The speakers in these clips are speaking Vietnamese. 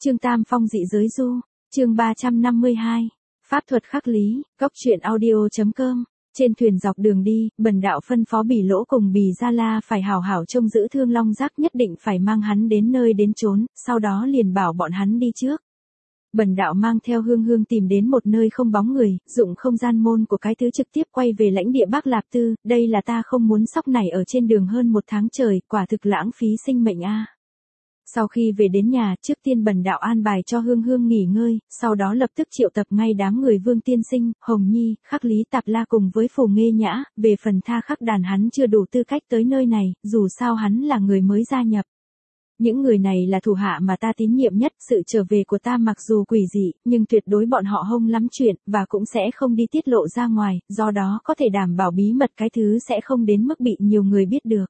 Chương Tam Phong dị giới du, chương 352, pháp thuật khắc lý, góc truyện audio.com. Trên thuyền dọc đường đi, Bần đạo phân phó Bỉ Lỗ cùng Bỉ Gia La phải hảo hảo trông giữ Thương Long Giác, nhất định phải mang hắn đến nơi đến chốn, sau đó liền bảo bọn hắn đi trước. Bần đạo mang theo Hương Hương tìm đến một nơi không bóng người, dụng không gian môn của cái thứ trực tiếp quay về lãnh địa Bắc Lạp Tư, đây là ta không muốn sóc này ở trên đường hơn 1 tháng trời, quả thực lãng phí sinh mệnh a. Sau khi về đến nhà, trước tiên Bần đạo an bài cho Hương Hương nghỉ ngơi, sau đó lập tức triệu tập ngay đám người Vương Tiên Sinh, Hồng Nhi, Khắc Lý Tạp La cùng với Phù Nghê Nhã, về phần Tha Khắc Đàn hắn chưa đủ tư cách tới nơi này, dù sao hắn là người mới gia nhập. Những người này là thủ hạ mà ta tín nhiệm nhất, sự trở về của ta mặc dù quỷ dị, nhưng tuyệt đối bọn họ hông lắm chuyện, và cũng sẽ không đi tiết lộ ra ngoài, do đó có thể đảm bảo bí mật cái thứ sẽ không đến mức bị nhiều người biết được.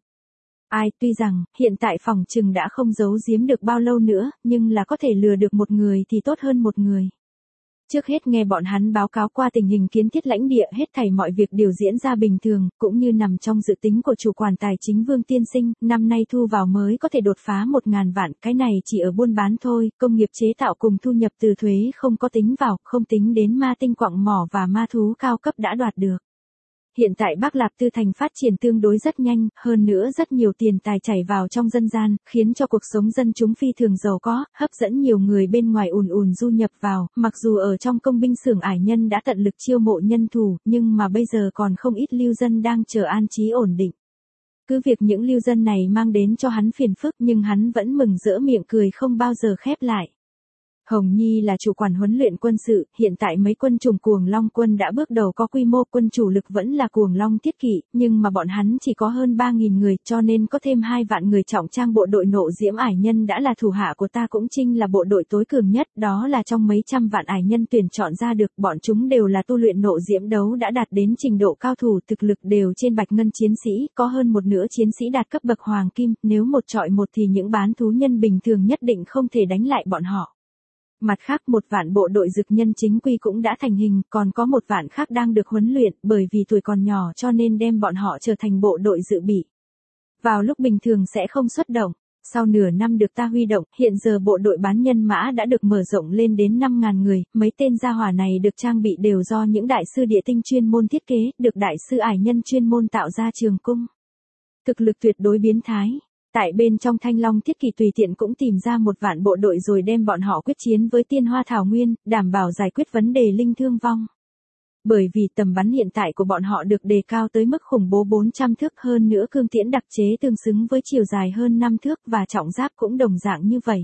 Tuy rằng, hiện tại phòng trừng đã không giấu giếm được bao lâu nữa, nhưng là có thể lừa được một người thì tốt hơn một người. Trước hết nghe bọn hắn báo cáo qua tình hình kiến thiết lãnh địa, hết thảy mọi việc đều diễn ra bình thường, cũng như nằm trong dự tính của chủ quản tài chính Vương Tiên Sinh, năm nay thu vào mới có thể đột phá 1.000 vạn, cái này chỉ ở buôn bán thôi, công nghiệp chế tạo cùng thu nhập từ thuế không có tính vào, không tính đến ma tinh quặng mỏ và ma thú cao cấp đã đoạt được. Hiện tại Bắc Lạp Tư thành phát triển tương đối rất nhanh, hơn nữa rất nhiều tiền tài chảy vào trong dân gian, khiến cho cuộc sống dân chúng phi thường giàu có, hấp dẫn nhiều người bên ngoài ùn du nhập vào, mặc dù ở trong công binh xưởng ải nhân đã tận lực chiêu mộ nhân thủ, nhưng mà bây giờ còn không ít lưu dân đang chờ an trí ổn định. Cứ việc những lưu dân này mang đến cho hắn phiền phức nhưng hắn vẫn mừng rỡ miệng cười không bao giờ khép lại. Hồng Nhi là chủ quản huấn luyện quân sự, hiện tại mấy quân chủng Cuồng Long quân đã bước đầu có quy mô, quân chủ lực vẫn là Cuồng Long Thiết Kỵ, nhưng mà bọn hắn chỉ có hơn 3.000 người, cho nên có thêm 2 vạn người trọng trang bộ đội nộ diễm ải nhân đã là thủ hạ của ta, cũng chính là bộ đội tối cường nhất, đó là trong mấy trăm vạn ải nhân tuyển chọn ra được, bọn chúng đều là tu luyện nộ diễm đấu đã đạt đến trình độ cao thủ, thực lực đều trên bạch ngân chiến sĩ, có hơn một nửa chiến sĩ đạt cấp bậc hoàng kim, nếu một trọi một thì những bán thú nhân bình thường nhất định không thể đánh lại bọn họ. Mặt khác 1 vạn bộ đội dực nhân chính quy cũng đã thành hình, còn có 1 vạn khác đang được huấn luyện, bởi vì tuổi còn nhỏ cho nên đem bọn họ trở thành bộ đội dự bị. Vào lúc bình thường sẽ không xuất động, sau nửa năm được ta huy động, hiện giờ bộ đội bán nhân mã đã được mở rộng lên đến 5.000 người, mấy tên gia hỏa này được trang bị đều do những đại sư địa tinh chuyên môn thiết kế, được đại sư ải nhân chuyên môn tạo ra trường cung. Thực lực tuyệt đối biến thái. Tại bên trong Thanh Long Thiết Kỵ tùy tiện cũng tìm ra 1 vạn bộ đội rồi đem bọn họ quyết chiến với Tiên Hoa Thảo Nguyên, đảm bảo giải quyết vấn đề linh thương vong. Bởi vì tầm bắn hiện tại của bọn họ được đề cao tới mức khủng bố 400 thước, hơn nữa cương tiễn đặc chế tương xứng với chiều dài hơn 5 thước và trọng giáp cũng đồng dạng như vậy.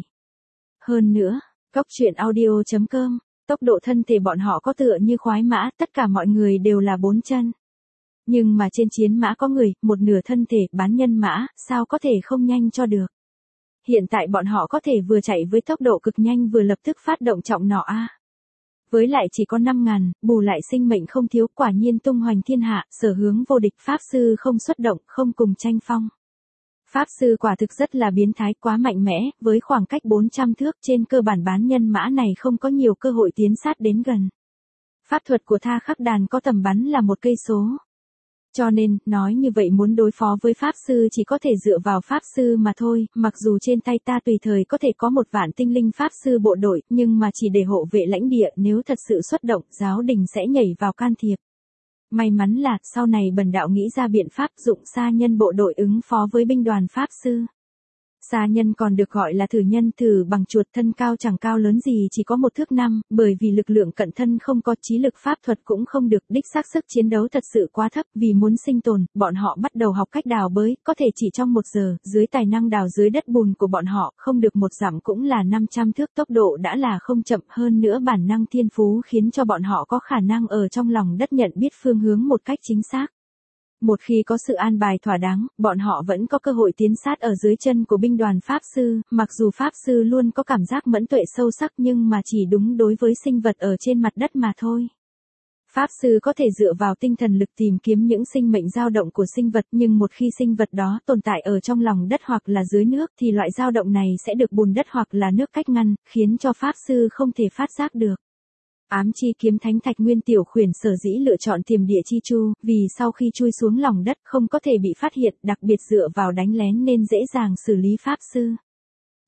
Hơn nữa, góc truyện audio.com, tốc độ thân thể bọn họ có tựa như khoái mã, tất cả mọi người đều là 4 chân. Nhưng mà trên chiến mã có người, một nửa thân thể, bán nhân mã, sao có thể không nhanh cho được. Hiện tại bọn họ có thể vừa chạy với tốc độ cực nhanh vừa lập tức phát động trọng nỏ a. Với lại chỉ có 5.000, bù lại sinh mệnh không thiếu, quả nhiên tung hoành thiên hạ, sở hướng vô địch, pháp sư không xuất động, không cùng tranh phong. Pháp sư quả thực rất là biến thái, quá mạnh mẽ, với khoảng cách 400 thước, trên cơ bản bán nhân mã này không có nhiều cơ hội tiến sát đến gần. Pháp thuật của Tha Khắc Đàn có tầm bắn là 1 cây số. Cho nên, nói như vậy muốn đối phó với Pháp Sư chỉ có thể dựa vào Pháp Sư mà thôi, mặc dù trên tay ta tùy thời có thể có 1 vạn tinh linh Pháp Sư bộ đội, nhưng mà chỉ để hộ vệ lãnh địa, nếu thật sự xuất động, giáo đình sẽ nhảy vào can thiệp. May mắn là, sau này Bần đạo nghĩ ra biện pháp dụng sa nhân bộ đội ứng phó với binh đoàn Pháp Sư. Sa nhân còn được gọi là thử nhân, thử bằng chuột, thân cao chẳng cao lớn gì, chỉ có 1 thước 5, bởi vì lực lượng cận thân không có, trí lực pháp thuật cũng không được, đích xác sức chiến đấu thật sự quá thấp, vì muốn sinh tồn, bọn họ bắt đầu học cách đào bới, có thể chỉ trong 1 giờ, dưới tài năng đào dưới đất bùn của bọn họ, không được 1 dặm cũng là 500 thước, tốc độ đã là không chậm, hơn nữa bản năng thiên phú khiến cho bọn họ có khả năng ở trong lòng đất nhận biết phương hướng một cách chính xác. Một khi có sự an bài thỏa đáng, bọn họ vẫn có cơ hội tiến sát ở dưới chân của binh đoàn Pháp Sư, mặc dù Pháp Sư luôn có cảm giác mẫn tuệ sâu sắc nhưng mà chỉ đúng đối với sinh vật ở trên mặt đất mà thôi. Pháp Sư có thể dựa vào tinh thần lực tìm kiếm những sinh mệnh dao động của sinh vật, nhưng một khi sinh vật đó tồn tại ở trong lòng đất hoặc là dưới nước thì loại dao động này sẽ được bùn đất hoặc là nước cách ngăn, khiến cho Pháp Sư không thể phát giác được. Ám chi kiếm thánh Thạch Nguyên tiểu khuyển sở dĩ lựa chọn thiềm địa chi chu, vì sau khi chui xuống lòng đất không có thể bị phát hiện, đặc biệt dựa vào đánh lén nên dễ dàng xử lý Pháp Sư.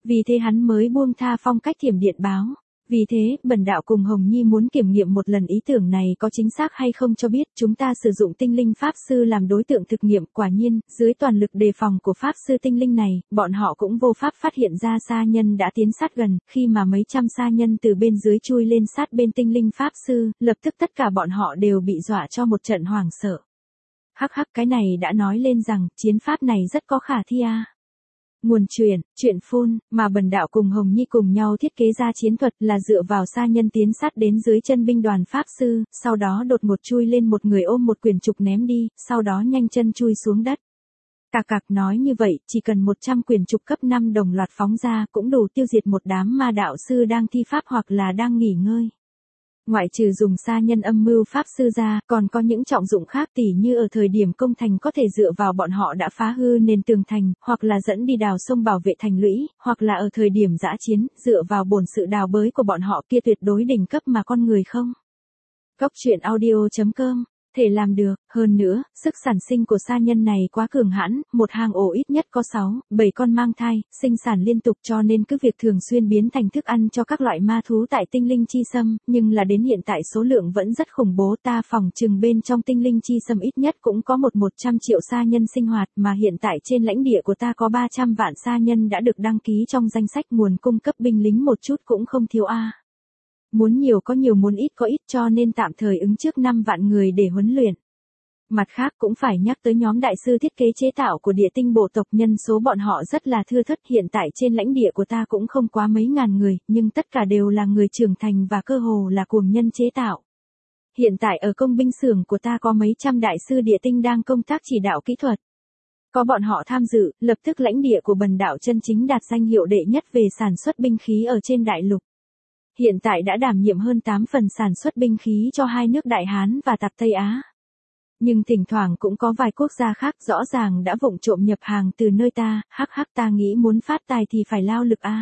Vì thế hắn mới buông tha phong cách thiểm điện báo. Vì thế, Bần Đạo cùng Hồng Nhi muốn kiểm nghiệm một lần ý tưởng này có chính xác hay không cho biết. Chúng ta sử dụng tinh linh Pháp Sư làm đối tượng thực nghiệm. Quả nhiên, dưới toàn lực đề phòng của Pháp Sư tinh linh này, bọn họ cũng vô pháp phát hiện ra sa nhân đã tiến sát gần. Khi mà mấy trăm sa nhân từ bên dưới chui lên sát bên tinh linh Pháp Sư, lập tức tất cả bọn họ đều bị dọa cho một trận hoảng sợ. Hắc hắc, cái này đã nói lên rằng, chiến pháp này rất có khả thi à. Nguồn truyện phun, mà Bần Đạo cùng Hồng Nhi cùng nhau thiết kế ra chiến thuật là dựa vào sa nhân tiến sát đến dưới chân binh đoàn Pháp Sư, sau đó đột ngột chui lên một người ôm một quyển trục ném đi, sau đó nhanh chân chui xuống đất. Cạc cạc nói như vậy, chỉ cần 100 quyển trục cấp 5 đồng loạt phóng ra cũng đủ tiêu diệt một đám ma đạo sư đang thi pháp hoặc là đang nghỉ ngơi. Ngoại trừ dùng sa nhân âm mưu Pháp Sư ra, còn có những trọng dụng khác tỉ như ở thời điểm công thành có thể dựa vào bọn họ đã phá hư nền tường thành, hoặc là dẫn đi đào sông bảo vệ thành lũy, hoặc là ở thời điểm dã chiến, dựa vào bổn sự đào bới của bọn họ kia tuyệt đối đỉnh cấp mà con người không. Góc truyện audio.com thể làm được, hơn nữa, sức sản sinh của sa nhân này quá cường hãn, một hang ổ ít nhất có 6-7 con mang thai, sinh sản liên tục cho nên cứ việc thường xuyên biến thành thức ăn cho các loại ma thú tại tinh linh chi sâm, nhưng là đến hiện tại số lượng vẫn rất khủng bố, ta phỏng chừng bên trong tinh linh chi sâm ít nhất cũng có 100 triệu sa nhân sinh hoạt, mà hiện tại trên lãnh địa của ta có 300 vạn sa nhân đã được đăng ký trong danh sách nguồn cung cấp binh lính một chút cũng không thiếu a. Muốn nhiều có nhiều muốn ít có ít cho nên tạm thời ứng trước 5 vạn người để huấn luyện. Mặt khác cũng phải nhắc tới nhóm đại sư thiết kế chế tạo của địa tinh bộ tộc, nhân số bọn họ rất là thưa thớt, hiện tại trên lãnh địa của ta cũng không quá mấy ngàn người, nhưng tất cả đều là người trưởng thành và cơ hồ là cuồng nhân chế tạo. Hiện tại ở công binh xưởng của ta có mấy trăm đại sư địa tinh đang công tác chỉ đạo kỹ thuật. Có bọn họ tham dự, lập tức lãnh địa của Bần Đạo chân chính đạt danh hiệu đệ nhất về sản xuất binh khí ở trên đại lục. Hiện tại đã đảm nhiệm hơn 8 phần sản xuất binh khí cho hai nước Đại Hán và Tạp Tây Á. Nhưng thỉnh thoảng cũng có vài quốc gia khác rõ ràng đã vụng trộm nhập hàng từ nơi ta, hắc hắc, ta nghĩ muốn phát tài thì phải lao lực a.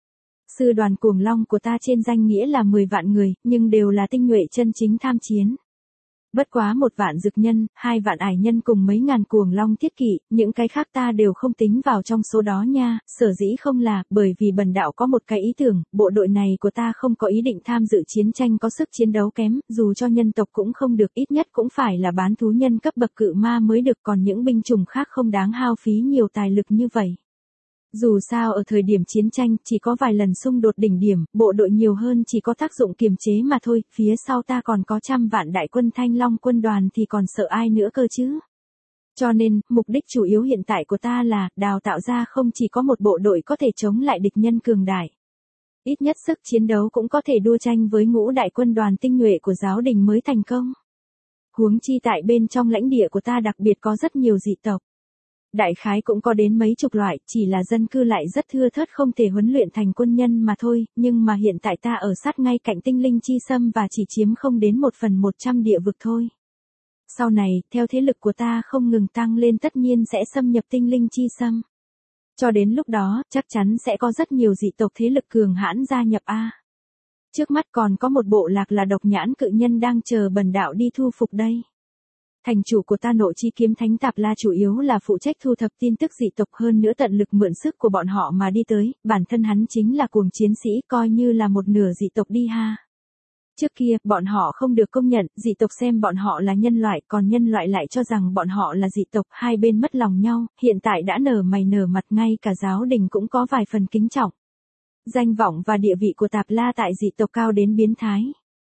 Sư đoàn cuồng long của ta trên danh nghĩa là 10 vạn người, nhưng đều là tinh nhuệ chân chính tham chiến. Bất quá 1 vạn dực nhân, 2 vạn ải nhân cùng mấy ngàn cuồng long thiết kỵ, những cái khác ta đều không tính vào trong số đó nha, sở dĩ không là, bởi vì Bần Đạo có một cái ý tưởng, bộ đội này của ta không có ý định tham dự chiến tranh có sức chiến đấu kém, dù cho nhân tộc cũng không được, ít nhất cũng phải là bán thú nhân cấp bậc cự ma mới được, còn những binh chủng khác không đáng hao phí nhiều tài lực như vậy. Dù sao ở thời điểm chiến tranh, chỉ có vài lần xung đột đỉnh điểm, bộ đội nhiều hơn chỉ có tác dụng kiềm chế mà thôi, phía sau ta còn có 100 vạn đại quân Thanh Long quân đoàn thì còn sợ ai nữa cơ chứ. Cho nên, mục đích chủ yếu hiện tại của ta là, đào tạo ra không chỉ có một bộ đội có thể chống lại địch nhân cường đại. Ít nhất sức chiến đấu cũng có thể đua tranh với ngũ đại quân đoàn tinh nhuệ của giáo đình mới thành công. Huống chi tại bên trong lãnh địa của ta đặc biệt có rất nhiều dị tộc. Đại khái cũng có đến mấy chục loại, chỉ là dân cư lại rất thưa thớt không thể huấn luyện thành quân nhân mà thôi, nhưng mà hiện tại ta ở sát ngay cạnh tinh linh chi sâm và chỉ chiếm không đến 1/100 địa vực thôi. Sau này, theo thế lực của ta không ngừng tăng lên tất nhiên sẽ xâm nhập tinh linh chi sâm. Cho đến lúc đó, chắc chắn sẽ có rất nhiều dị tộc thế lực cường hãn gia nhập a. Trước mắt còn có một bộ lạc là độc nhãn cự nhân đang chờ Bần Đạo đi thu phục đây. Thành chủ của ta Nội Chi Kiếm Thánh Tạp La chủ yếu là phụ trách thu thập tin tức dị tộc, hơn nữa tận lực mượn sức của bọn họ mà đi tới, bản thân hắn chính là cuồng chiến sĩ, coi như là một nửa dị tộc đi ha. Trước kia, bọn họ không được công nhận, dị tộc xem bọn họ là nhân loại, còn nhân loại lại cho rằng bọn họ là dị tộc, hai bên mất lòng nhau, hiện tại đã nở mày nở mặt, ngay cả giáo đình cũng có vài phần kính trọng. Danh vọng và địa vị của Tạp La tại dị tộc cao đến biến thái.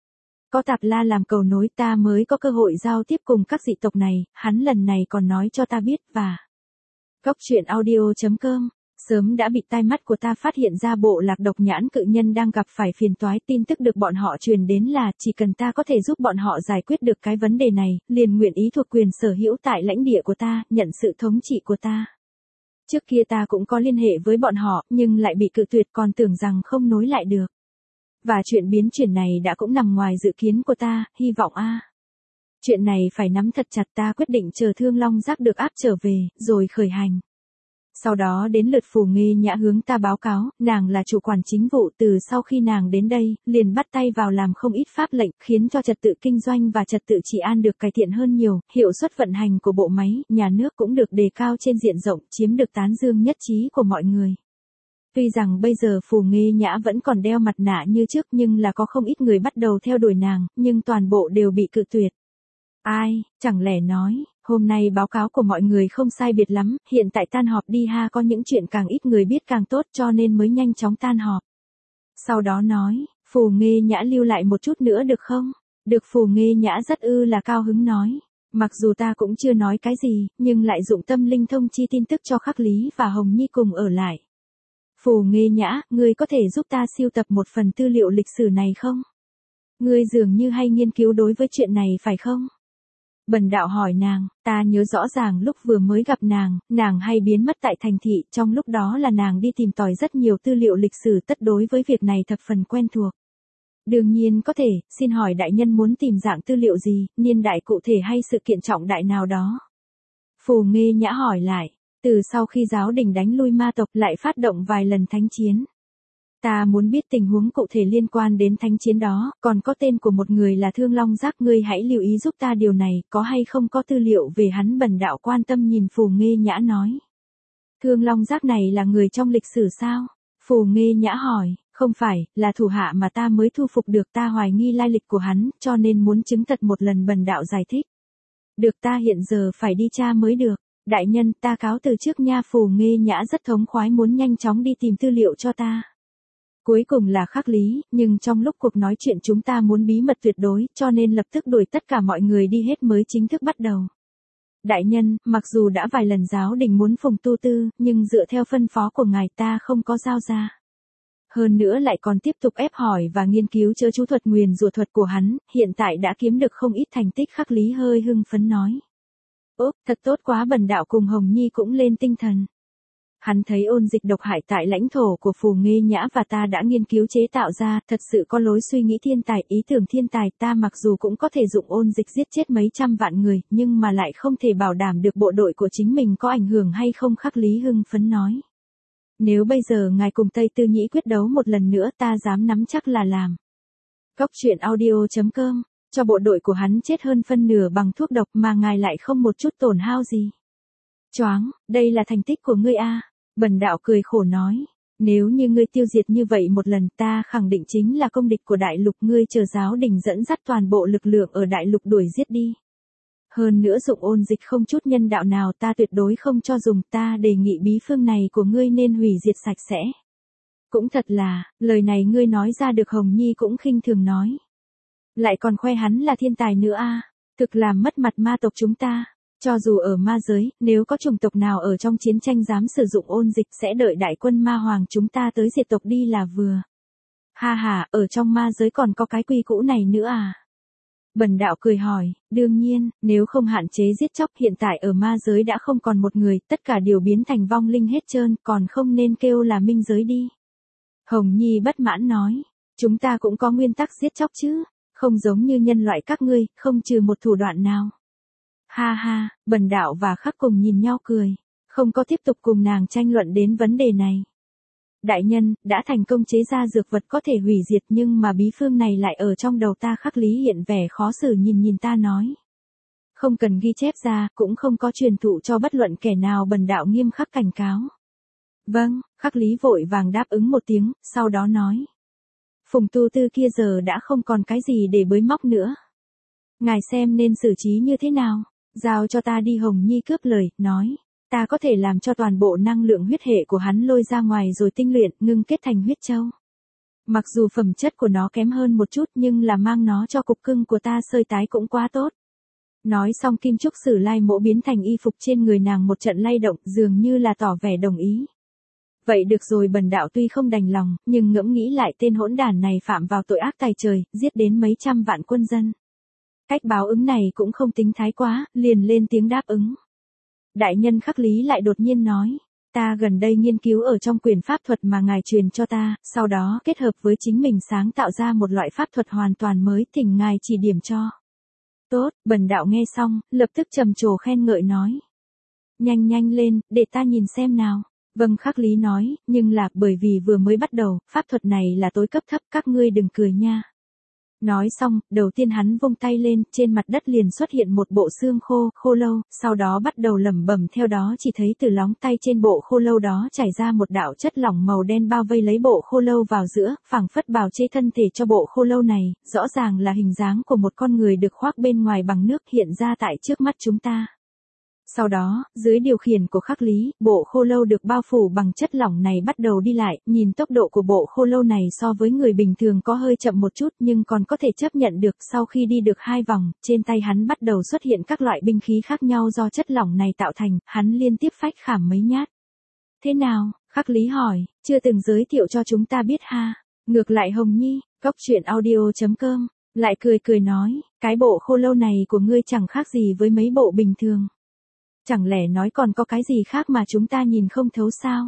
Có Tạp La làm cầu nối ta mới có cơ hội giao tiếp cùng các dị tộc này, hắn lần này còn nói cho ta biết và... Góc truyện audio.com, sớm đã bị tai mắt của ta phát hiện ra bộ lạc độc nhãn cự nhân đang gặp phải phiền toái, tin tức được bọn họ truyền đến là chỉ cần ta có thể giúp bọn họ giải quyết được cái vấn đề này, liền nguyện ý thuộc quyền sở hữu tại lãnh địa của ta, nhận sự thống trị của ta. Trước kia ta cũng có liên hệ với bọn họ, nhưng lại bị cự tuyệt, còn tưởng rằng không nối lại được. Và chuyện biến chuyển này đã cũng nằm ngoài dự kiến của ta, hy vọng chuyện này phải nắm thật chặt, ta quyết định chờ Thương Long Giác được áp trở về, rồi khởi hành. Sau đó đến lượt Phù Nghê Nhã hướng ta báo cáo, nàng là chủ quản chính vụ, từ sau khi nàng đến đây, liền bắt tay vào làm không ít pháp lệnh, khiến cho trật tự kinh doanh và trật tự trị an được cải thiện hơn nhiều, hiệu suất vận hành của bộ máy, nhà nước cũng được đề cao trên diện rộng, chiếm được tán dương nhất trí của mọi người. Tuy rằng bây giờ Phù Nghê Nhã vẫn còn đeo mặt nạ như trước nhưng là có không ít người bắt đầu theo đuổi nàng, nhưng toàn bộ đều bị cự tuyệt. Ai, chẳng lẽ nói, hôm nay báo cáo của mọi người không sai biệt lắm, hiện tại tan họp đi ha, có những chuyện càng ít người biết càng tốt cho nên mới nhanh chóng tan họp. Sau đó nói, Phù Nghê Nhã lưu lại một chút nữa được không? Được, Phù Nghê Nhã rất là cao hứng nói. Mặc dù ta cũng chưa nói cái gì, nhưng lại dụng tâm linh thông chi tin tức cho Khắc Lý và Hồng Nhi cùng ở lại. Phù Nghê Nhã, ngươi có thể giúp ta siêu tập một phần tư liệu lịch sử này không? Ngươi dường như hay nghiên cứu đối với chuyện này phải không? Bần đạo hỏi nàng, ta nhớ rõ ràng lúc vừa mới gặp nàng hay biến mất tại thành thị, trong lúc đó là nàng đi tìm tòi rất nhiều tư liệu lịch sử, tất đối với việc này thập phần quen thuộc. Đương nhiên có thể, xin hỏi đại nhân muốn tìm dạng tư liệu gì, niên đại cụ thể hay sự kiện trọng đại nào đó? Phù Nghê Nhã hỏi lại, từ sau khi giáo đình đánh lui ma tộc lại phát động vài lần thánh chiến. Ta muốn biết tình huống cụ thể liên quan đến thánh chiến đó, còn có tên của một người là Thương Long Giác, ngươi hãy lưu ý giúp ta điều này, có hay không có tư liệu về hắn? Bần đạo quan tâm nhìn Phù Nghê Nhã nói. Thương Long Giác này là người trong lịch sử sao? Phù Nghê Nhã hỏi, không phải, là thủ hạ mà ta mới thu phục được, ta hoài nghi lai lịch của hắn, cho nên muốn chứng thật một lần. Bần đạo giải thích. Được, ta hiện giờ phải đi tra mới được. Đại nhân, ta cáo từ trước nha. Phù Nghê Nhã rất thống khoái muốn nhanh chóng đi tìm tư liệu cho ta. Cuối cùng là Khắc Lý, nhưng trong lúc cuộc nói chuyện chúng ta muốn bí mật tuyệt đối, cho nên lập tức đuổi tất cả mọi người đi hết mới chính thức bắt đầu. Đại nhân, mặc dù đã vài lần giáo đình muốn phùng tu tư, nhưng dựa theo phân phó của ngài ta không có giao ra. Hơn nữa lại còn tiếp tục ép hỏi và nghiên cứu chớ chú thuật nguyền rủa thuật của hắn, hiện tại đã kiếm được không ít thành tích. Khắc Lý hơi hưng phấn nói. Ốp, thật tốt quá. Bần đạo cùng Hồng Nhi cũng lên tinh thần. Hắn thấy ôn dịch độc hại tại lãnh thổ của Phù Nghê Nhã và ta đã nghiên cứu chế tạo ra, thật sự có lối suy nghĩ thiên tài, ý tưởng thiên tài. Ta mặc dù cũng có thể dụng ôn dịch giết chết mấy trăm vạn người, nhưng mà lại không thể bảo đảm được bộ đội của chính mình có ảnh hưởng hay không. Khắc Lý hưng phấn nói. Nếu bây giờ ngài cùng Tây Tư Nhĩ quyết đấu một lần nữa, ta dám nắm chắc là làm. Cóc truyện audio.com, cho bộ đội của hắn chết hơn phân nửa bằng thuốc độc mà ngài lại không một chút tổn hao gì. Choáng, đây là thành tích của ngươi a. Bần đạo cười khổ nói, nếu như ngươi tiêu diệt như vậy một lần, ta khẳng định chính là công địch của đại lục. Ngươi chờ giáo đình dẫn dắt toàn bộ lực lượng ở đại lục đuổi giết đi. Hơn nữa dụng ôn dịch không chút nhân đạo nào, ta tuyệt đối không cho dùng. Ta đề nghị bí phương này của ngươi nên hủy diệt sạch sẽ. Cũng thật là, lời này ngươi nói ra được. Hồng Nhi cũng khinh thường nói. Lại còn khoe hắn là thiên tài nữa a, thực làm mất mặt ma tộc chúng ta. Cho dù ở ma giới, nếu có chủng tộc nào ở trong chiến tranh dám sử dụng ôn dịch sẽ đợi đại quân ma hoàng chúng ta tới diệt tộc đi là vừa. Ha ha, ở trong ma giới còn có cái quy cũ này nữa à? Bần đạo cười hỏi, đương nhiên, nếu không hạn chế giết chóc, hiện tại ở ma giới đã không còn một người, tất cả đều biến thành vong linh hết trơn, còn không nên kêu là minh giới đi. Hồng Nhi bất mãn nói, chúng ta cũng có nguyên tắc giết chóc chứ, không giống như nhân loại các ngươi, không trừ một thủ đoạn nào. Ha ha, bần đạo và Khắc cùng nhìn nhau cười, không có tiếp tục cùng nàng tranh luận đến vấn đề này. Đại nhân, đã thành công chế ra dược vật có thể hủy diệt, nhưng mà bí phương này lại ở trong đầu ta. Khắc Lý hiện vẻ khó xử nhìn ta nói. Không cần ghi chép ra, cũng không có truyền thụ cho bất luận kẻ nào. Bần đạo nghiêm khắc cảnh cáo. Vâng, Khắc Lý vội vàng đáp ứng một tiếng, sau đó nói. Phùng tu tư kia giờ đã không còn cái gì để bới móc nữa. Ngài xem nên xử trí như thế nào? Giao cho ta đi. Hồng Nhi cướp lời, nói. Ta có thể làm cho toàn bộ năng lượng huyết hệ của hắn lôi ra ngoài rồi tinh luyện, ngưng kết thành huyết châu. Mặc dù phẩm chất của nó kém hơn một chút nhưng là mang nó cho cục cưng của ta sơi tái cũng quá tốt. Nói xong Kim Trúc Sử Lai Mỗ biến thành y phục trên người nàng một trận lay động, dường như là tỏ vẻ đồng ý. Vậy được rồi. Bần đạo tuy không đành lòng, nhưng ngẫm nghĩ lại tên hỗn đản này phạm vào tội ác tày trời, giết đến mấy trăm vạn quân dân. Cách báo ứng này cũng không tính thái quá, liền lên tiếng đáp ứng. Đại nhân. Khắc Lý lại đột nhiên nói, ta gần đây nghiên cứu ở trong quyển pháp thuật mà ngài truyền cho ta, sau đó kết hợp với chính mình sáng tạo ra một loại pháp thuật hoàn toàn mới, thỉnh ngài chỉ điểm cho. Tốt. Bần đạo nghe xong, lập tức trầm trồ khen ngợi nói. Nhanh lên, để ta nhìn xem nào. Vâng. Khắc Lý nói, nhưng là bởi vì vừa mới bắt đầu, pháp thuật này là tối cấp thấp, các ngươi đừng cười nha. Nói xong, đầu tiên hắn vung tay lên, trên mặt đất liền xuất hiện một bộ xương khô lâu, sau đó bắt đầu lẩm bẩm, theo đó chỉ thấy từ lóng tay trên bộ khô lâu đó chảy ra một đạo chất lỏng màu đen bao vây lấy bộ khô lâu vào giữa, phảng phất bào chế thân thể cho bộ khô lâu này, rõ ràng là hình dáng của một con người được khoác bên ngoài bằng nước hiện ra tại trước mắt chúng ta. Sau đó, dưới điều khiển của khắc lý, bộ khô lâu được bao phủ bằng chất lỏng này bắt đầu đi lại, nhìn tốc độ của bộ khô lâu này so với người bình thường có hơi chậm một chút nhưng còn có thể chấp nhận được. Sau khi đi được 2 vòng, trên tay hắn bắt đầu xuất hiện các loại binh khí khác nhau do chất lỏng này tạo thành, hắn liên tiếp phách khảm mấy nhát. Thế nào? Khắc lý hỏi, chưa từng giới thiệu cho chúng ta biết ha. Ngược lại Hồng Nhi, cóc truyện audio.com, lại cười nói, cái bộ khô lâu này của ngươi chẳng khác gì với mấy bộ bình thường. Chẳng lẽ nói còn có cái gì khác mà chúng ta nhìn không thấu sao?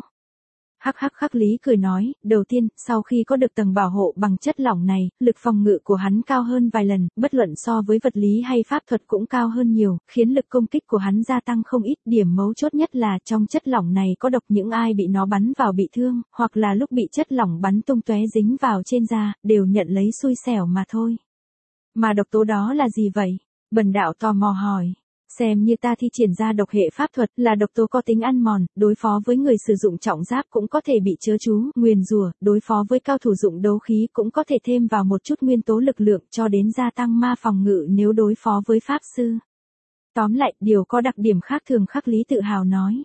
Khắc lý cười nói, đầu tiên, sau khi có được tầng bảo hộ bằng chất lỏng này, lực phòng ngự của hắn cao hơn vài lần, bất luận so với vật lý hay pháp thuật cũng cao hơn nhiều, khiến lực công kích của hắn gia tăng không ít. Điểm mấu chốt nhất là trong chất lỏng này có độc, những ai bị nó bắn vào bị thương, hoặc là lúc bị chất lỏng bắn tung tóe dính vào trên da, đều nhận lấy xui xẻo mà thôi. Mà độc tố đó là gì vậy? Bần đạo tò mò hỏi. Xem như ta thi triển ra độc hệ pháp thuật, là độc tố có tính ăn mòn, đối phó với người sử dụng trọng giáp cũng có thể bị chớ chú, nguyền rủa, đối phó với cao thủ dụng đấu khí cũng có thể thêm vào một chút nguyên tố lực lượng cho đến gia tăng ma phòng ngự nếu đối phó với pháp sư. Tóm lại, điều có đặc điểm khác thường, khắc lý tự hào nói.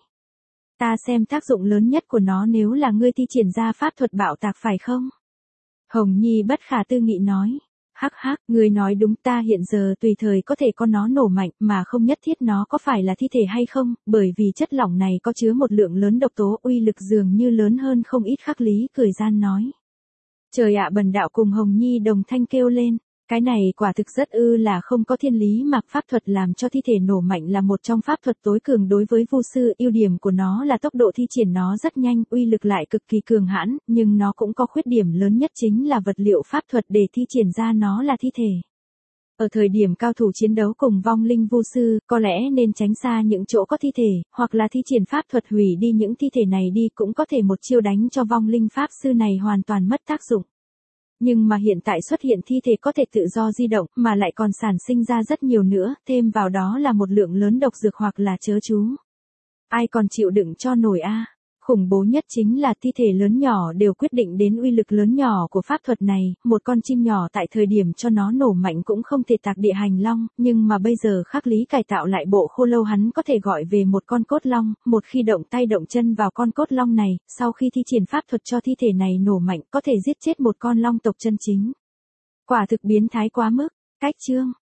Ta xem tác dụng lớn nhất của nó nếu là ngươi thi triển ra pháp thuật bạo tạc phải không? Hồng Nhi bất khả tư nghị nói. Ngươi nói đúng, ta hiện giờ tùy thời có thể có nó nổ mạnh mà không nhất thiết nó có phải là thi thể hay không, bởi vì chất lỏng này có chứa một lượng lớn độc tố, uy lực dường như lớn hơn không ít. Khắc lý cười gian nói. Trời ạ, bần đạo cùng Hồng Nhi đồng thanh kêu lên. Cái này quả thực rất là không có thiên lý mà. Pháp thuật làm cho thi thể nổ mạnh là một trong pháp thuật tối cường đối với vu sư, ưu điểm của nó là tốc độ thi triển nó rất nhanh, uy lực lại cực kỳ cường hãn, nhưng nó cũng có khuyết điểm lớn nhất chính là vật liệu pháp thuật để thi triển ra nó là thi thể. Ở thời điểm cao thủ chiến đấu cùng vong linh vu sư, có lẽ nên tránh xa những chỗ có thi thể, hoặc là thi triển pháp thuật hủy đi những thi thể này đi, cũng có thể một chiêu đánh cho vong linh pháp sư này hoàn toàn mất tác dụng. Nhưng mà hiện tại xuất hiện thi thể có thể tự do di động, mà lại còn sản sinh ra rất nhiều nữa, thêm vào đó là một lượng lớn độc dược hoặc là chớ chú. Ai còn chịu đựng cho nổi a? Khủng bố nhất chính là thi thể lớn nhỏ đều quyết định đến uy lực lớn nhỏ của pháp thuật này, một con chim nhỏ tại thời điểm cho nó nổ mạnh cũng không thể tạc địa hành long, nhưng mà bây giờ khắc lý cải tạo lại bộ khô lâu, hắn có thể gọi về một con cốt long, một khi động tay động chân vào con cốt long này, sau khi thi triển pháp thuật cho thi thể này nổ mạnh có thể giết chết một con long tộc chân chính. Quả thực biến thái quá mức. Cách chương